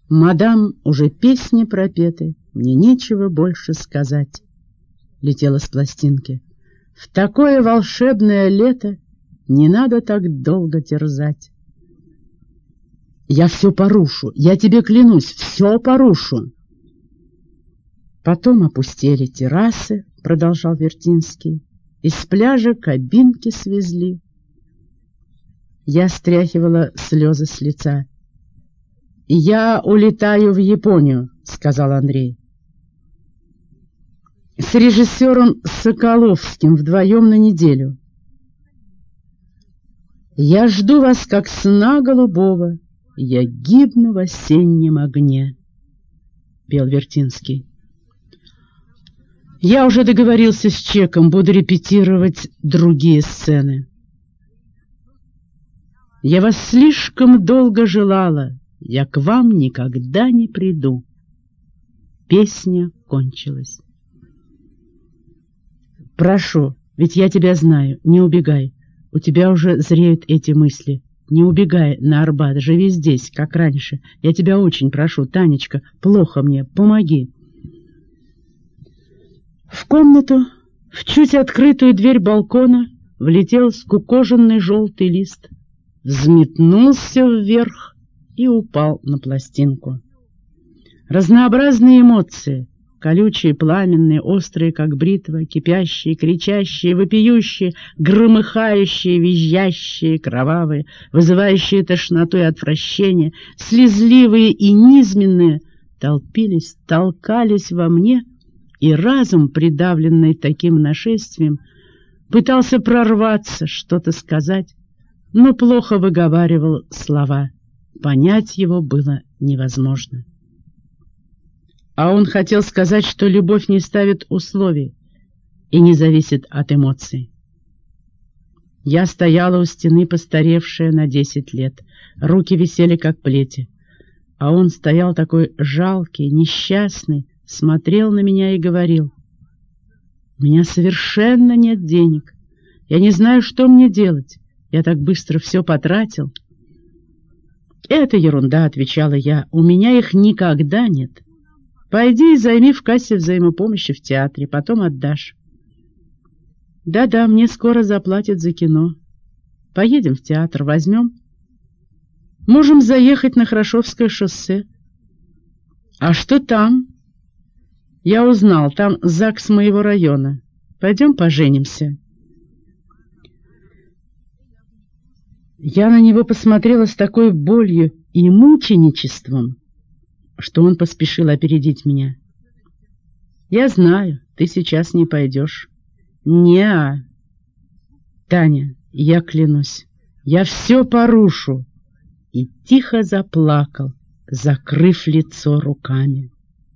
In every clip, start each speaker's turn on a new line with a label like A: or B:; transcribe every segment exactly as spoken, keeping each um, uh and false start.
A: Мадам, уже песни пропеты, мне нечего больше сказать. Летела с пластинки. В такое волшебное лето не надо так долго терзать. Я все порушу, я тебе клянусь, все порушу. Потом опустели террасы, продолжал Вертинский, из пляжа кабинки свезли. Я стряхивала слезы с лица. «Я улетаю в Японию», — сказал Андрей. «С режиссером Соколовским вдвоем на неделю. Я жду вас, как сна голубого, я гибну в осеннем огне», — пел Вертинский. «Я уже договорился с Чеком, буду репетировать другие сцены. Я вас слишком долго желала, я к вам никогда не приду». Песня кончилась. «Прошу, ведь я тебя знаю, не убегай. У тебя уже зреют эти мысли. Не убегай на Арбат, живи здесь, как раньше. Я тебя очень прошу, Танечка, плохо мне, помоги». В комнату, в чуть открытую дверь балкона, влетел скукоженный желтый лист, взметнулся вверх и упал на пластинку. Разнообразные эмоции, колючие, пламенные, острые, как бритва, кипящие, кричащие, вопиющие, громыхающие, визжащие, кровавые, вызывающие тошноту и отвращение, слезливые и низменные, толпились, толкались во мне, и разум, придавленный таким нашествием, пытался прорваться, что-то сказать, но плохо выговаривал слова. Понять его было невозможно. А он хотел сказать, что любовь не ставит условий и не зависит от эмоций. Я стояла у стены, постаревшая на десять лет. Руки висели, как плети. А он стоял такой жалкий, несчастный, смотрел на меня и говорил: «У меня совершенно нет денег. Я не знаю, что мне делать. Я так быстро все потратил». «Это ерунда», — отвечала я. «У меня их никогда нет. Пойди и займи в кассе взаимопомощи в театре, потом отдашь». «Да-да, мне скоро заплатят за кино. Поедем в театр, возьмем. Можем заехать на Хорошевское шоссе». «А что там?» «Я узнал, там ЗАГС моего района. Пойдем поженимся». Я на него посмотрела с такой болью и мученичеством, что он поспешил опередить меня. «Я знаю, ты сейчас не пойдешь». «Не-а, Таня, я клянусь, я все порушу». И тихо заплакал, закрыв лицо руками.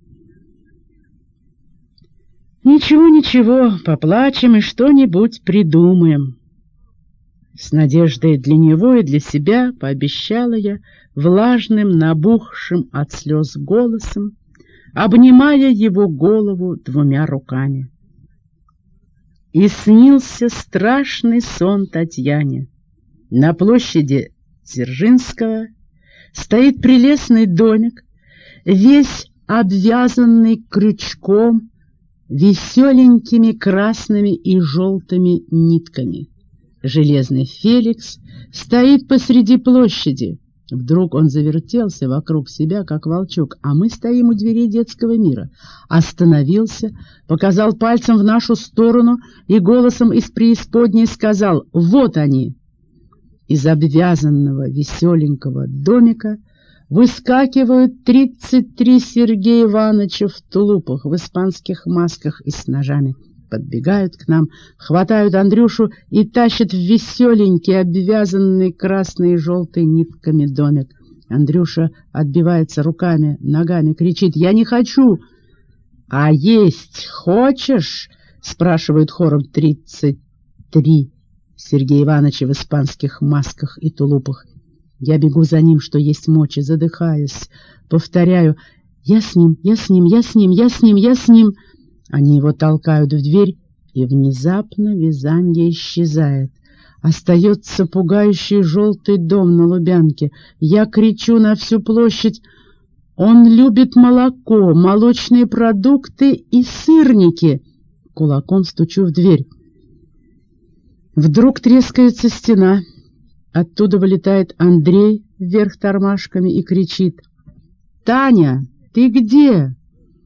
A: «Ничего, ничего, поплачем и что-нибудь придумаем». С надеждой для него и для себя пообещала я влажным, набухшим от слез голосом, обнимая его голову двумя руками. И снился страшный сон Татьяне. На площади Дзержинского стоит прелестный домик, весь обвязанный крючком, веселенькими красными и желтыми нитками. Железный Феликс стоит посреди площади. Вдруг он завертелся вокруг себя, как волчок, а мы стоим у дверей детского мира. Остановился, показал пальцем в нашу сторону и голосом из преисподней сказал: «Вот они!» Из обвязанного веселенького домика выскакивают тридцать три Сергея Ивановича в тулупах, в испанских масках и с ножами. Подбегают к нам, хватают Андрюшу и тащат в веселенький, обвязанный красной и желтой нитками домик. Андрюша отбивается руками, ногами, кричит: «Я не хочу!» «А есть хочешь?» — спрашивают хором тридцать три Сергея Ивановича в испанских масках и тулупах. Я бегу за ним, что есть мочи, задыхаясь. Повторяю: «Я с ним, я с ним, я с ним, я с ним, я с ним!» Они его толкают в дверь, и внезапно вязанье исчезает. Остается пугающий желтый дом на Лубянке. Я кричу на всю площадь: Он любит молоко, молочные продукты и сырники. Кулаком стучу в дверь. Вдруг трескается стена. Оттуда вылетает Андрей вверх тормашками и кричит: «Таня, ты где?»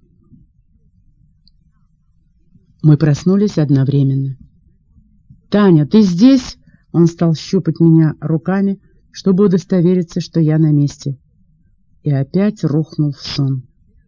A: Мы проснулись одновременно. «Таня, ты здесь?» Он стал щупать меня руками, чтобы удостовериться, что я на месте. И опять рухнул в сон.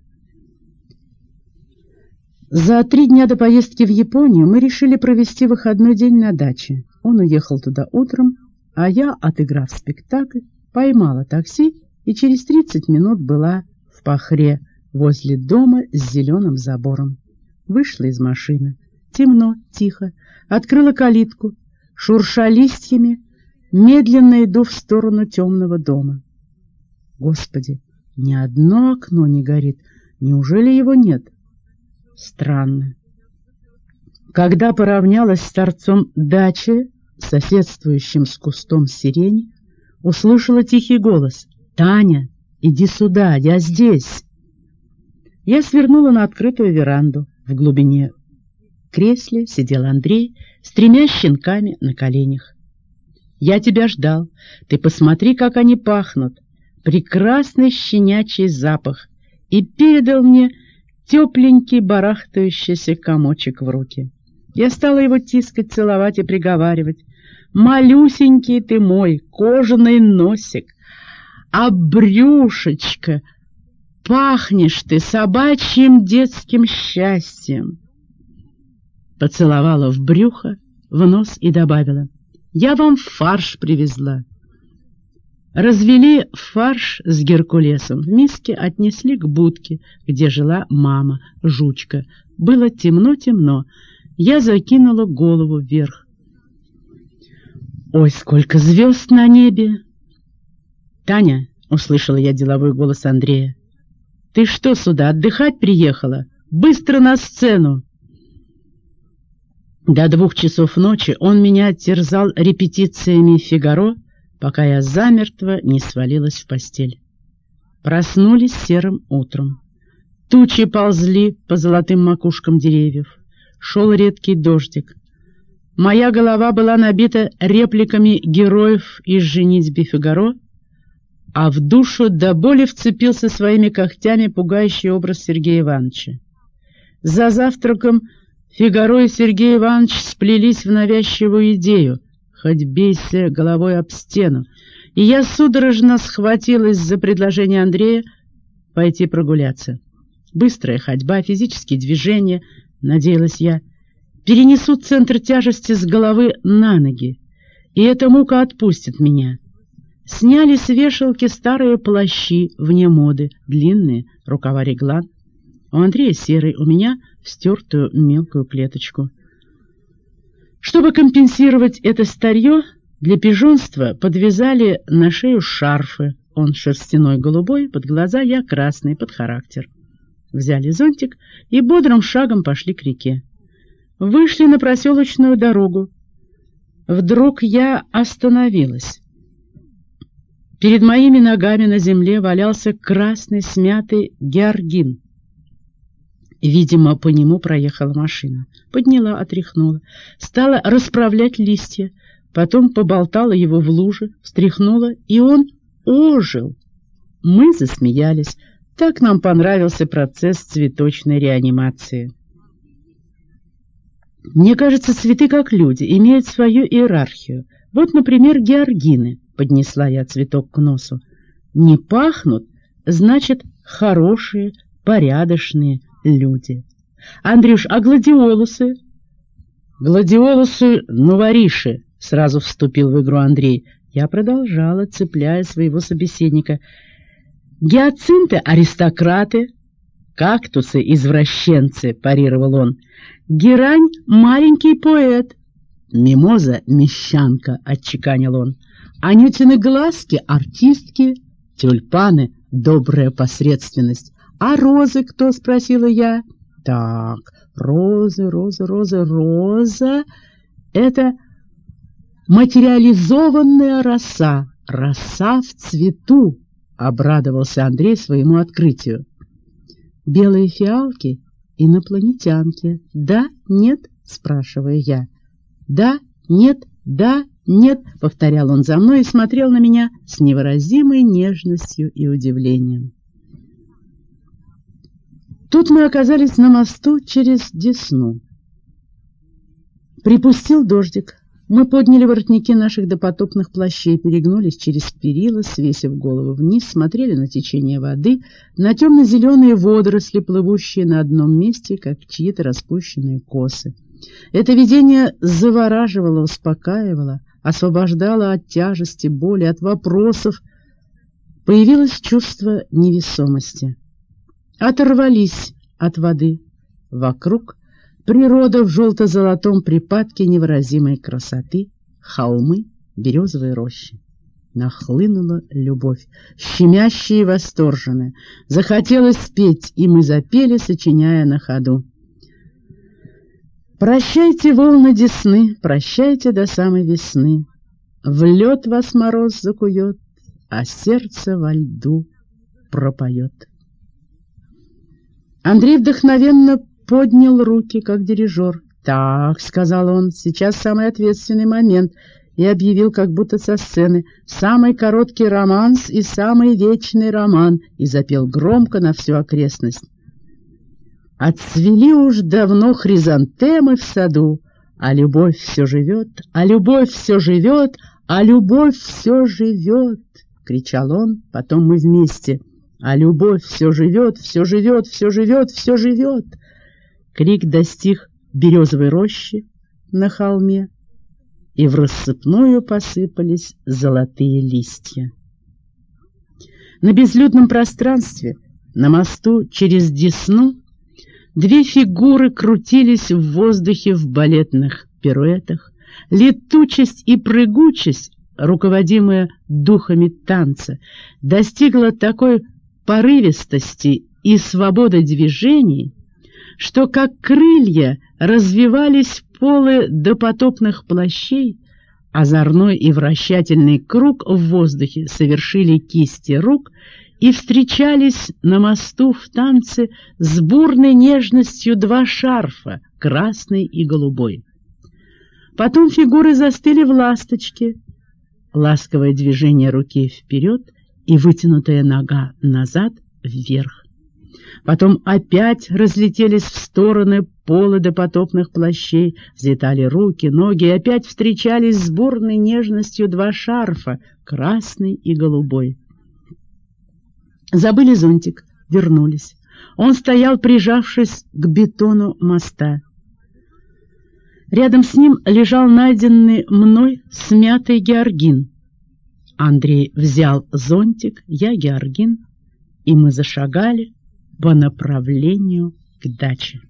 A: За три дня до поездки в Японию мы решили провести выходной день на даче. Он уехал туда утром, а я, отыграв спектакль, поймала такси и через тридцать минут была в Пахре, возле дома с зеленым забором. Вышла из машины. Темно, тихо. Открыла калитку. Шурша листьями, медленно иду в сторону темного дома. Господи, ни одно окно не горит. Неужели его нет? Странно. Когда поравнялась с торцом дачи, соседствующим с кустом сирени, услышала тихий голос: «Таня, иди сюда, я здесь». Я свернула на открытую веранду. В глубине кресла сидел Андрей с тремя щенками на коленях. «Я тебя ждал. Ты посмотри, как они пахнут. Прекрасный щенячий запах». И передал мне тепленький барахтающийся комочек в руки. Я стала его тискать, целовать и приговаривать: «Малюсенький ты мой, кожаный носик, а брюшечко, пахнешь ты собачьим детским счастьем». Поцеловала в брюхо, в нос и добавила: «Я вам фарш привезла». Развели фарш с геркулесом в миске, отнесли к будке, где жила мама, жучка. Было темно-темно. Я закинула голову вверх. Ой, сколько звезд на небе! «Таня», — услышала я деловой голос Андрея, — «ты что сюда, отдыхать приехала? Быстро на сцену!» До двух часов ночи он меня терзал репетициями «Фигаро», пока я замертво не свалилась в постель. Проснулись серым утром. Тучи ползли по золотым макушкам деревьев. Шел редкий дождик. Моя голова была набита репликами героев из «Женитьбы Фигаро», а в душу до боли вцепился своими когтями пугающий образ Сергея Ивановича. За завтраком Фигаро и Сергей Иванович сплелись в навязчивую идею: хоть бейся головой об стену. И я судорожно схватилась за предложение Андрея пойти прогуляться. Быстрая ходьба, физические движения, надеялась я, перенесут центр тяжести с головы на ноги, и эта мука отпустит меня. Сняли с вешалки старые плащи вне моды, длинные, рукава реглан. У Андрея серый, у меня в стертую мелкую клеточку. Чтобы компенсировать это старье, для пижонства подвязали на шею шарфы. Он шерстяной голубой, под глаза я красный, под характер. Взяли зонтик и бодрым шагом пошли к реке. Вышли на проселочную дорогу. Вдруг я остановилась. Перед моими ногами на земле валялся красный смятый георгин. Видимо, по нему проехала машина. Подняла, отряхнула, стала расправлять листья, потом поболтала его в луже, встряхнула, и он ожил. Мы засмеялись. Так нам понравился процесс цветочной реанимации. Мне кажется, цветы, как люди, имеют свою иерархию. Вот, например, георгины. Поднесла я цветок к носу. Не пахнут, значит, хорошие, порядочные люди. Андрюш, а гладиолусы? Гладиолусы новориши, сразу вступил в игру Андрей. Я продолжала, цепляя своего собеседника. Гиацинты — аристократы, кактусы — извращенцы, парировал он. Герань — маленький поэт. Мимоза — мещанка, отчеканил он. Анютины глазки — артистки, тюльпаны — добрая посредственность. «А розы кто?» — спросила я. «Так, розы, розы, розы, роза — это материализованная роса, роса в цвету, обрадовался Андрей своему открытию. «Белые фиалки — инопланетянки. Да, нет?» — спрашиваю я. «Да, нет, да, нет», — повторял он за мной и смотрел на меня с невыразимой нежностью и удивлением. Тут мы оказались на мосту через Десну. Припустил дождик. Мы подняли воротники наших допотопных плащей, перегнулись через перила, свесив голову вниз, смотрели на течение воды, на темно-зеленые водоросли, плывущие на одном месте, как чьи-то распущенные косы. Это видение завораживало, успокаивало, освобождало от тяжести, боли, от вопросов. Появилось чувство невесомости. Оторвались от воды. Вокруг природа в желто-золотом припадке невыразимой красоты, холмы, березовые рощи. Нахлынула любовь, щемящая и восторженная. Захотелось спеть, и мы запели, сочиняя на ходу. «Прощайте, волны Десны, прощайте до самой весны. В лед вас мороз закует, а сердце во льду пропоет». Андрей вдохновенно поднял руки, как дирижер. «Так», — сказал он, — «сейчас самый ответственный момент», и объявил, как будто со сцены, «самый короткий романс и самый вечный роман», и запел громко на всю окрестность. «Отцвели уж давно хризантемы в саду, а любовь все живет, а любовь все живет, а любовь все живет», — кричал он, потом мы вместе. «А любовь все живет, все живет, все живет, все живет». Крик достиг березовой рощи на холме, и в рассыпную посыпались золотые листья. На безлюдном пространстве, на мосту через Десну, две фигуры крутились в воздухе в балетных пируэтах. Летучесть и прыгучесть, руководимая духами танца, достигла такой порывистости и свободы движений, что, как крылья, развивались полы допотопных плащей, озорной и вращательный круг в воздухе совершили кисти рук и встречались на мосту в танце с бурной нежностью два шарфа, красный и голубой. Потом фигуры застыли в ласточке, ласковое движение руки вперед и вытянутая нога назад вверх. Потом опять разлетелись в стороны полы допотопных плащей, взлетали руки, ноги, и опять встречались с бурной нежностью два шарфа, красный и голубой. Забыли зонтик, вернулись. Он стоял, прижавшись к бетону моста. Рядом с ним лежал найденный мной смятый георгин. Андрей взял зонтик, я георгин, и мы зашагали по направлению к даче.